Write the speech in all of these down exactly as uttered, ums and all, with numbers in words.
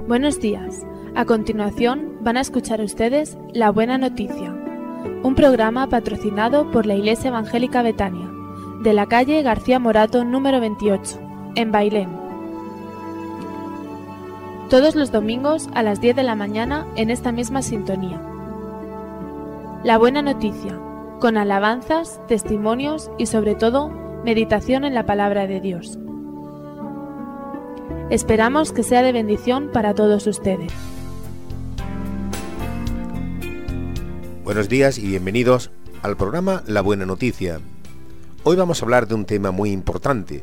Buenos días. A continuación van a escuchar ustedes La Buena Noticia, un programa patrocinado por la Iglesia Evangélica Betania, de la calle García Morato número veintiocho, en Bailén. Todos los domingos a las diez de la mañana en esta misma sintonía. La Buena Noticia, con alabanzas, testimonios y sobre todo, meditación en la palabra de Dios. Esperamos que sea de bendición para todos ustedes. Buenos días y bienvenidos al programa La Buena Noticia. Hoy vamos a hablar de un tema muy importante.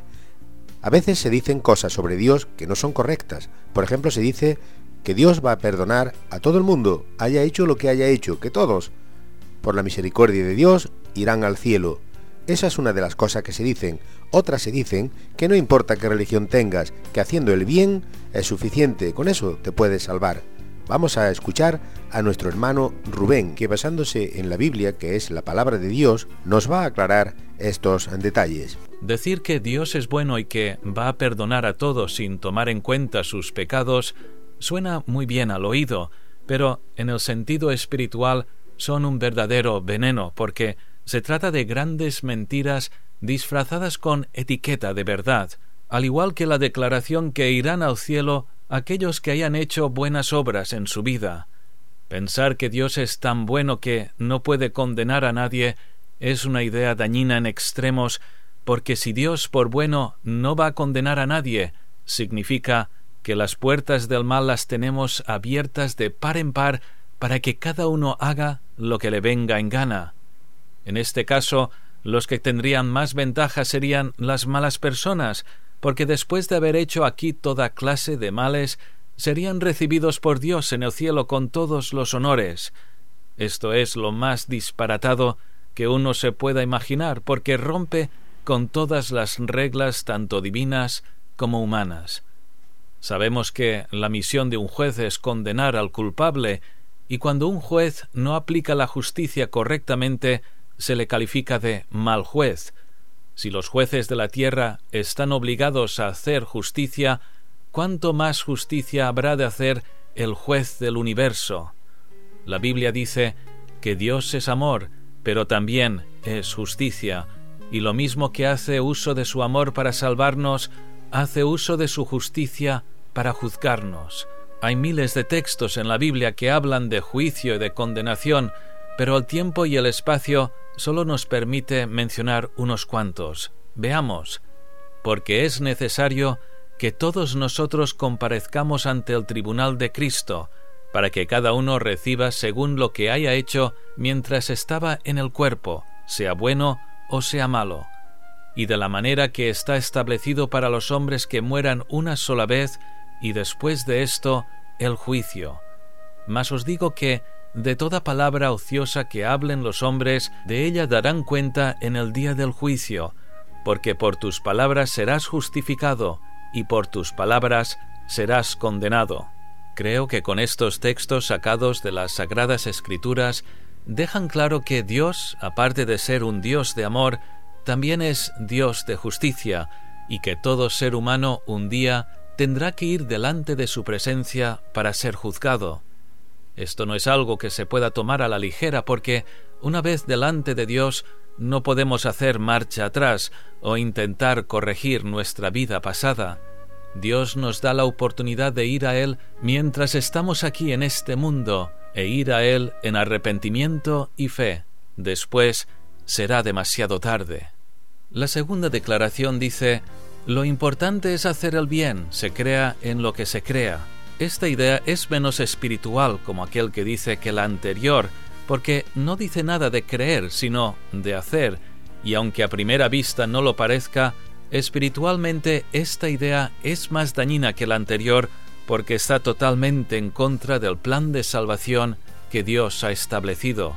A veces se dicen cosas sobre Dios que no son correctas. Por ejemplo, se dice que Dios va a perdonar a todo el mundo, haya hecho lo que haya hecho, que todos, por la misericordia de Dios, irán al cielo. Esa es una de las cosas que se dicen. Otras se dicen que no importa qué religión tengas, que haciendo el bien es suficiente, con eso te puedes salvar. Vamos a escuchar a nuestro hermano Rubén, que basándose en la Biblia, que es la palabra de Dios, nos va a aclarar estos detalles. Decir que Dios es bueno y que va a perdonar a todos sin tomar en cuenta sus pecados suena muy bien al oído, pero en el sentido espiritual son un verdadero veneno, porque se trata de grandes mentiras disfrazadas con etiqueta de verdad, al igual que la declaración que irán al cielo aquellos que hayan hecho buenas obras en su vida. Pensar que Dios es tan bueno que no puede condenar a nadie es una idea dañina en extremos, porque si Dios por bueno no va a condenar a nadie, significa que las puertas del mal las tenemos abiertas de par en par para que cada uno haga lo que le venga en gana. En este caso, los que tendrían más ventaja serían las malas personas, porque después de haber hecho aquí toda clase de males, serían recibidos por Dios en el cielo con todos los honores. Esto es lo más disparatado que uno se pueda imaginar, porque rompe con todas las reglas tanto divinas como humanas. Sabemos que la misión de un juez es condenar al culpable, y cuando un juez no aplica la justicia correctamente, se le califica de mal juez. Si los jueces de la tierra están obligados a hacer justicia, ¿cuánto más justicia habrá de hacer el juez del universo? La Biblia dice que Dios es amor, pero también es justicia, y lo mismo que hace uso de su amor para salvarnos, hace uso de su justicia para juzgarnos. Hay miles de textos en la Biblia que hablan de juicio y de condenación, pero el tiempo y el espacio solo nos permite mencionar unos cuantos. Veamos, porque es necesario que todos nosotros comparezcamos ante el tribunal de Cristo, para que cada uno reciba según lo que haya hecho mientras estaba en el cuerpo, sea bueno o sea malo, y de la manera que está establecido para los hombres que mueran una sola vez, y después de esto, el juicio. Mas os digo que de toda palabra ociosa que hablen los hombres, de ella darán cuenta en el día del juicio, porque por tus palabras serás justificado, y por tus palabras serás condenado. Creo que con estos textos sacados de las Sagradas Escrituras, dejan claro que Dios, aparte de ser un Dios de amor, también es Dios de justicia, y que todo ser humano un día tendrá que ir delante de su presencia para ser juzgado. Esto no es algo que se pueda tomar a la ligera, porque una vez delante de Dios no podemos hacer marcha atrás o intentar corregir nuestra vida pasada. Dios nos da la oportunidad de ir a Él mientras estamos aquí en este mundo, e ir a Él en arrepentimiento y fe. Después será demasiado tarde. La segunda declaración dice: lo importante es hacer el bien, se crea en lo que se crea. Esta idea es menos espiritual como aquel que dice que la anterior, porque no dice nada de creer, sino de hacer, y aunque a primera vista no lo parezca, espiritualmente esta idea es más dañina que la anterior, porque está totalmente en contra del plan de salvación que Dios ha establecido.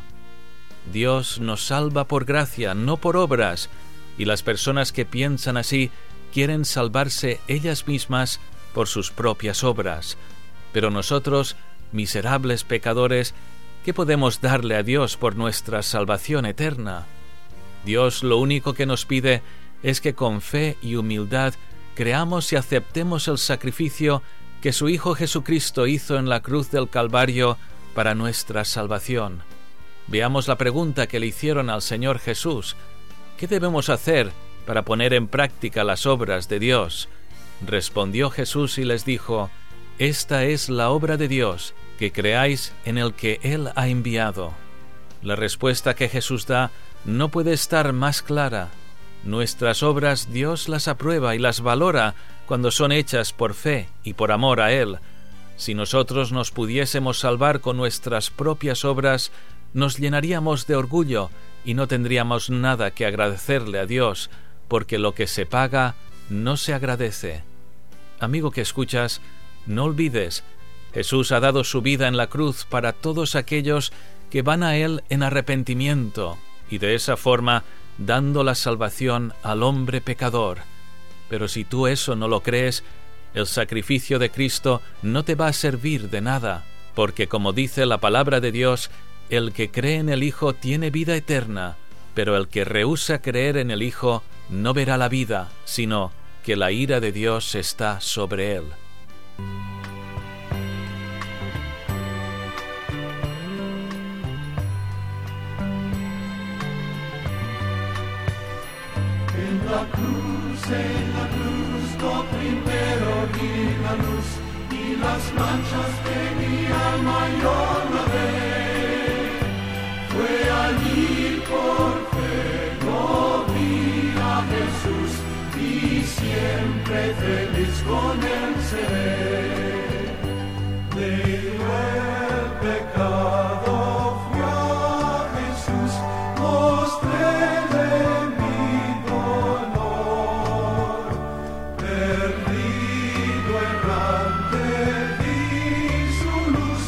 Dios nos salva por gracia, no por obras, y las personas que piensan así quieren salvarse ellas mismas por sus propias obras. Pero nosotros, miserables pecadores, ¿qué podemos darle a Dios por nuestra salvación eterna? Dios lo único que nos pide es que con fe y humildad creamos y aceptemos el sacrificio que su Hijo Jesucristo hizo en la cruz del Calvario para nuestra salvación. Veamos la pregunta que le hicieron al Señor Jesús: ¿qué debemos hacer para poner en práctica las obras de Dios? Respondió Jesús y les dijo: Esta es la obra de Dios, que creáis en el que Él ha enviado. La respuesta que Jesús da no puede estar más clara. Nuestras obras Dios las aprueba y las valora cuando son hechas por fe y por amor a Él. Si nosotros nos pudiésemos salvar con nuestras propias obras, nos llenaríamos de orgullo y no tendríamos nada que agradecerle a Dios, porque lo que se paga no se agradece. Amigo que escuchas, no olvides, Jesús ha dado su vida en la cruz para todos aquellos que van a Él en arrepentimiento, y de esa forma dando la salvación al hombre pecador. Pero si tú eso no lo crees, el sacrificio de Cristo no te va a servir de nada, porque como dice la palabra de Dios, el que cree en el Hijo tiene vida eterna, pero el que rehúsa creer en el Hijo no verá la vida, sino que la ira de Dios está sobre él. En la cruz, en la cruz, lo primero vi la luz y las manchas de mi alma yo lavé. Fue allí por fe, yo vi a Jesús y siempre feliz con él seré. Debido el pecado fui a Jesús, mostréle mi dolor. Perdido errante vi su luz,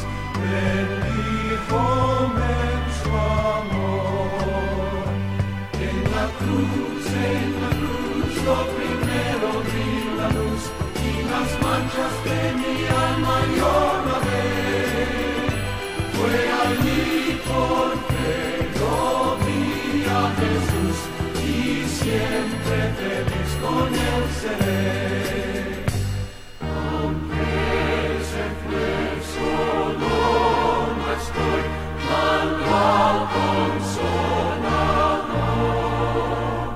bendijóme en su amor. En la cruz, en la cruz, lo primero vi la luz y las manchas de mi alma yo lavé. Fue allí porque yo vi a Jesús y siempre feliz con él seré. Aunque se fue solo, no estoy dando al Consolador.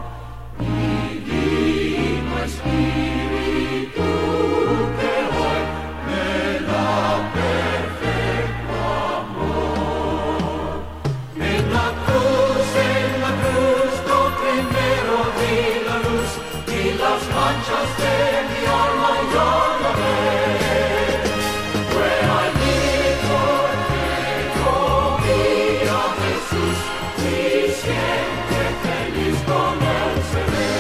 Divino Espíritu que hoy me da perfecto amor. En la cruz, en la cruz, lo primero vi la luz y las manchas de mi alma yo lavé. Fue allí porque yo vi a Jesús y siempre feliz con él seré.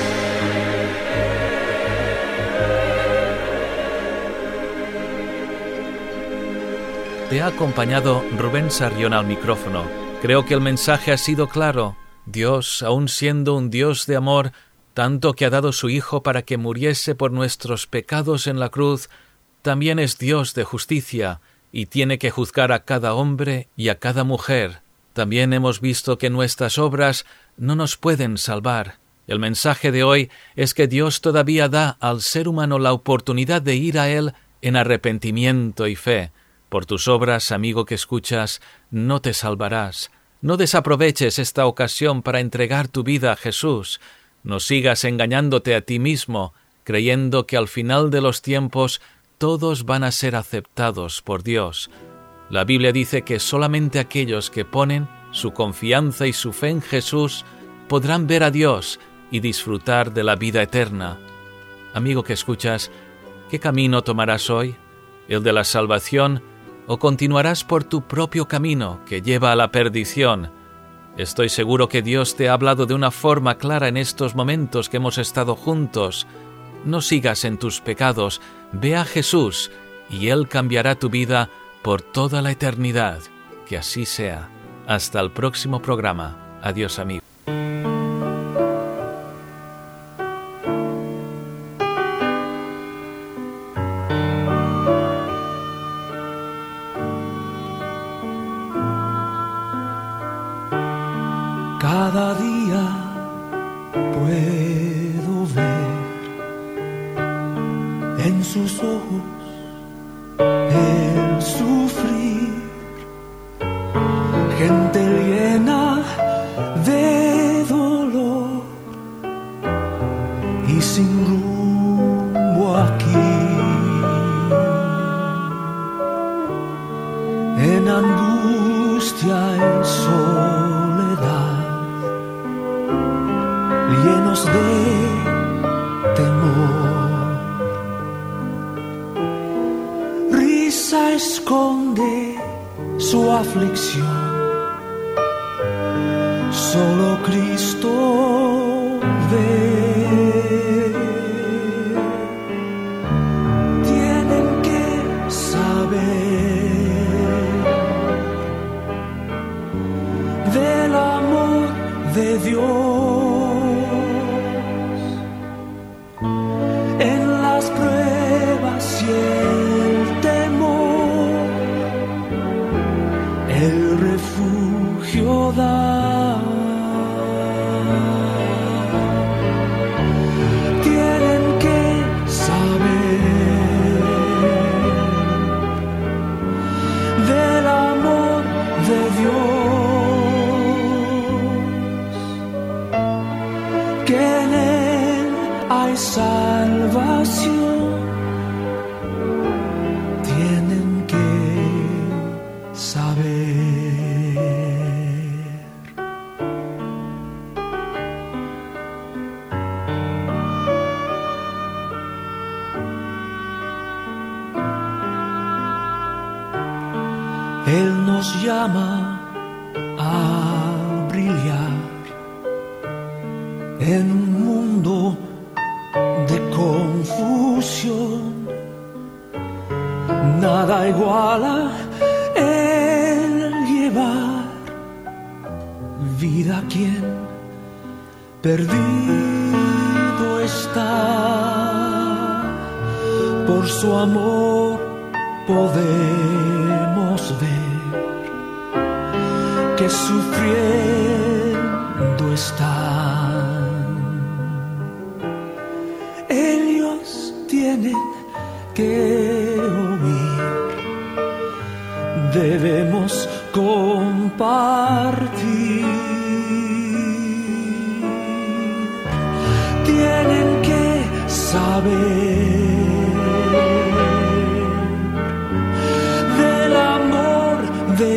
Te ha acompañado Rubén Sarrión al micrófono. Creo que el mensaje ha sido claro. Dios, aun siendo un Dios de amor, tanto que ha dado su Hijo para que muriese por nuestros pecados en la cruz, también es Dios de justicia y tiene que juzgar a cada hombre y a cada mujer. También hemos visto que nuestras obras no nos pueden salvar. El mensaje de hoy es que Dios todavía da al ser humano la oportunidad de ir a Él en arrepentimiento y fe. Por tus obras, amigo que escuchas, no te salvarás. No desaproveches esta ocasión para entregar tu vida a Jesús. No sigas engañándote a ti mismo, creyendo que al final de los tiempos todos van a ser aceptados por Dios. La Biblia dice que solamente aquellos que ponen su confianza y su fe en Jesús podrán ver a Dios y disfrutar de la vida eterna. Amigo que escuchas, ¿qué camino tomarás hoy? ¿El de la salvación o continuarás por tu propio camino que lleva a la perdición? Estoy seguro que Dios te ha hablado de una forma clara en estos momentos que hemos estado juntos. No sigas en tus pecados, ve a Jesús y Él cambiará tu vida por toda la eternidad. Que así sea. Hasta el próximo programa. Adiós, amigo. Cada día puedo ver en sus ojos y sin rumbo aquí, en angustia, en soledad, llenos de temor. Risa esconde su aflicción, solo Cristo ve. Tienen que saber del amor de Dios en las pruebas y el temor, el refugio da. Tienen que saber del amor de Dios, que en él hay salvación. Tienen que saber. Él nos llama a brillar en un mundo de confusión. Nada iguala el llevar vida a quien perdido está. Por su amor podemos ver que sufriendo están. Ellos tienen que oír, debemos compartir. Tienen que saber del amor de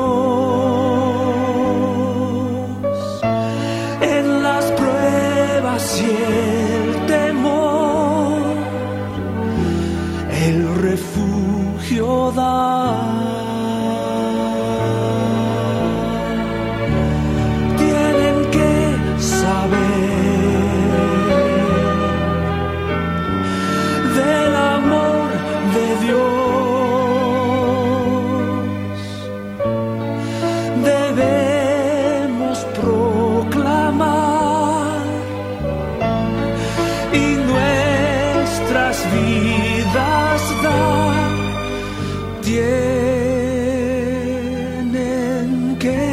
Dios en las pruebas y el temor, el refugio da. Tienen que saber del amor de Dios. Debemos proclamar y nuestras vidas dar. Tienen que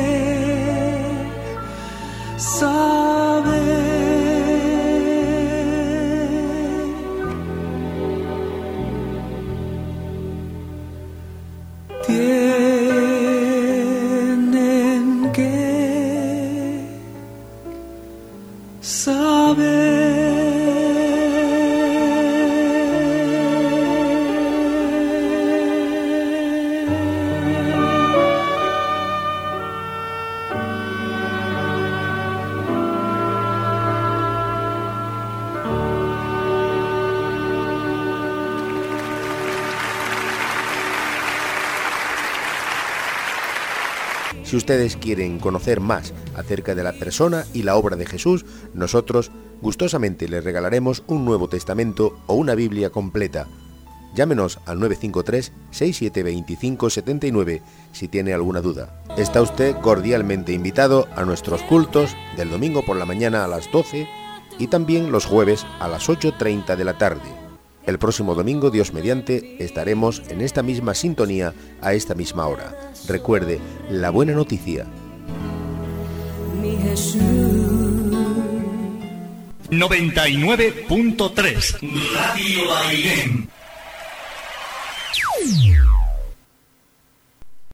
saber. Tienen que saber. Si ustedes quieren conocer más acerca de la persona y la obra de Jesús, nosotros gustosamente les regalaremos un Nuevo Testamento o una Biblia completa. Llámenos al nueve cinco tres, seis siete dos cinco siete nueve si tiene alguna duda. Está usted cordialmente invitado a nuestros cultos del domingo por la mañana a las doce y también los jueves a las ocho treinta de la tarde. El próximo domingo, Dios mediante, estaremos en esta misma sintonía a esta misma hora. Recuerde, la buena noticia. Mi Jesús. noventa y nueve punto tres Radio Bailén.